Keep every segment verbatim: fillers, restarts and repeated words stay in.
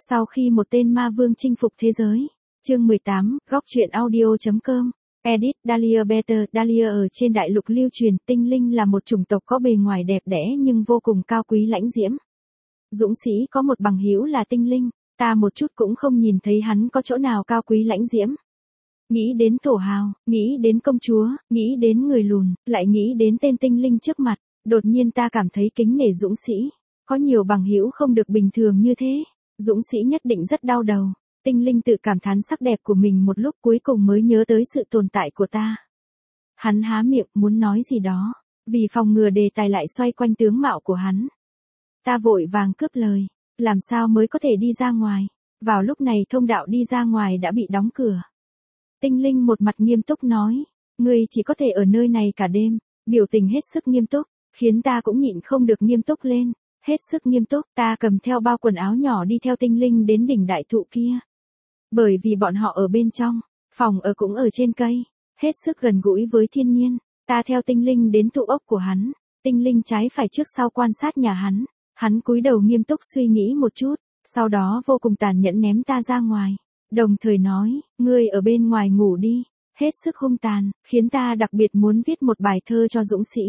Sau khi một tên ma vương chinh phục thế giới. Chương mười tám, góc truyện audio.com. Edit, Dahlia Better, Dahlia ở trên đại lục lưu truyền, tinh linh là một chủng tộc có bề ngoài đẹp đẽ nhưng vô cùng cao quý lãnh diễm. Dũng sĩ có một bằng hữu là tinh linh, ta một chút cũng không nhìn thấy hắn có chỗ nào cao quý lãnh diễm. Nghĩ đến thổ hào, nghĩ đến công chúa, nghĩ đến người lùn, lại nghĩ đến tên tinh linh trước mặt, đột nhiên ta cảm thấy kính nể dũng sĩ. Có nhiều bằng hữu không được bình thường như thế, dũng sĩ nhất định rất đau đầu. Tinh linh tự cảm thán sắc đẹp của mình một lúc cuối cùng mới nhớ tới sự tồn tại của ta. Hắn há miệng muốn nói gì đó, vì phòng ngừa đề tài lại xoay quanh tướng mạo của hắn. Ta vội vàng cướp lời, làm sao mới có thể đi ra ngoài. Vào lúc này thông đạo đi ra ngoài đã bị đóng cửa. Tinh linh một mặt nghiêm túc nói, ngươi chỉ có thể ở nơi này cả đêm, biểu tình hết sức nghiêm túc, khiến ta cũng nhịn không được nghiêm túc lên. Hết sức nghiêm túc, ta cầm theo bao quần áo nhỏ đi theo tinh linh đến đỉnh đại thụ kia. Bởi vì bọn họ ở bên trong, phòng ở cũng ở trên cây, hết sức gần gũi với thiên nhiên, ta theo tinh linh đến thụ ốc của hắn, tinh linh trái phải trước sau quan sát nhà hắn, hắn cúi đầu nghiêm túc suy nghĩ một chút, sau đó vô cùng tàn nhẫn ném ta ra ngoài, đồng thời nói, ngươi ở bên ngoài ngủ đi, hết sức hung tàn, khiến ta đặc biệt muốn viết một bài thơ cho dũng sĩ.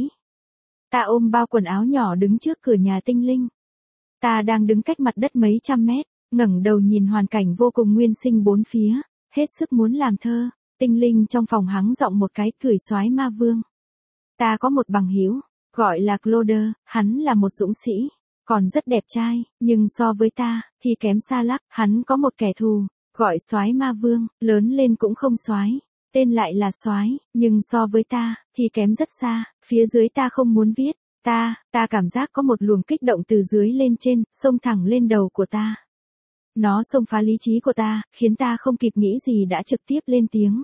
Ta ôm bao quần áo nhỏ đứng trước cửa nhà tinh linh. Ta đang đứng cách mặt đất mấy trăm mét, ngẩng đầu nhìn hoàn cảnh vô cùng nguyên sinh bốn phía, hết sức muốn làm thơ. Tinh linh trong phòng hắng giọng một cái cười soái ma vương. Ta có một bằng hữu, gọi là Claude, hắn là một dũng sĩ, còn rất đẹp trai, nhưng so với ta, thì kém xa lắc. Hắn có một kẻ thù, gọi soái ma vương, lớn lên cũng không soái, tên lại là soái, nhưng so với ta, thì kém rất xa. Phía dưới ta không muốn viết, ta, ta cảm giác có một luồng kích động từ dưới lên trên, xông thẳng lên đầu của ta. Nó xông phá lý trí của ta, khiến ta không kịp nghĩ gì đã trực tiếp lên tiếng.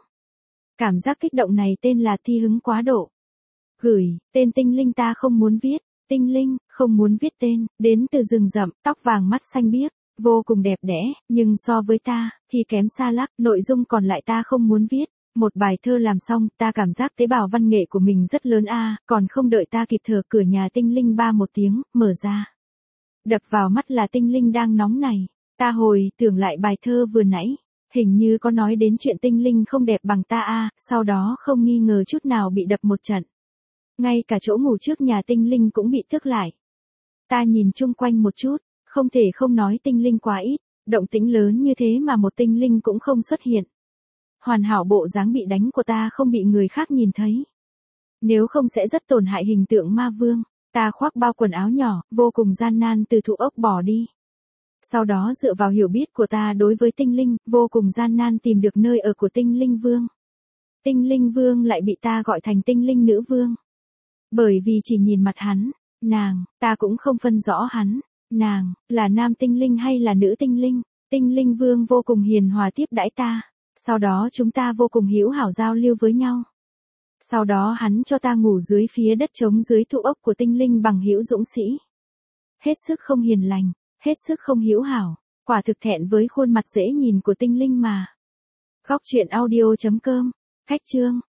Cảm giác kích động này tên là thi hứng quá độ. Gửi, tên tinh linh ta không muốn viết, tinh linh, không muốn viết tên, đến từ rừng rậm, tóc vàng mắt xanh biếc, vô cùng đẹp đẽ, nhưng so với ta, thì kém xa lắc. Nội dung còn lại ta không muốn viết. Một bài thơ làm xong, ta cảm giác tế bào văn nghệ của mình rất lớn a, còn không đợi ta kịp thở cửa nhà tinh linh ba một tiếng, mở ra. Đập vào mắt là tinh linh đang nóng này. Ta hồi tưởng lại bài thơ vừa nãy, hình như có nói đến chuyện tinh linh không đẹp bằng ta a, sau đó không nghi ngờ chút nào bị đập một trận. Ngay cả chỗ ngủ trước nhà tinh linh cũng bị tước lại. Ta nhìn chung quanh một chút, không thể không nói tinh linh quá ít, động tĩnh lớn như thế mà một tinh linh cũng không xuất hiện. Hoàn hảo bộ dáng bị đánh của ta không bị người khác nhìn thấy. Nếu không sẽ rất tổn hại hình tượng ma vương. Ta khoác bao quần áo nhỏ, vô cùng gian nan từ thụ ốc bỏ đi. Sau đó dựa vào hiểu biết của ta đối với tinh linh, vô cùng gian nan tìm được nơi ở của tinh linh vương. Tinh linh vương lại bị ta gọi thành tinh linh nữ vương. Bởi vì chỉ nhìn mặt hắn, nàng, ta cũng không phân rõ hắn, nàng, là nam tinh linh hay là nữ tinh linh. Tinh linh vương vô cùng hiền hòa tiếp đãi ta. Sau đó chúng ta vô cùng hữu hảo giao lưu với nhau. Sau đó hắn cho ta ngủ dưới phía đất trống dưới thụ ốc của tinh linh bằng hữu dũng sĩ. Hết sức không hiền lành, hết sức không hữu hảo, quả thực thẹn với khuôn mặt dễ nhìn của tinh linh mà. Góc truyện audio.com, khách chương.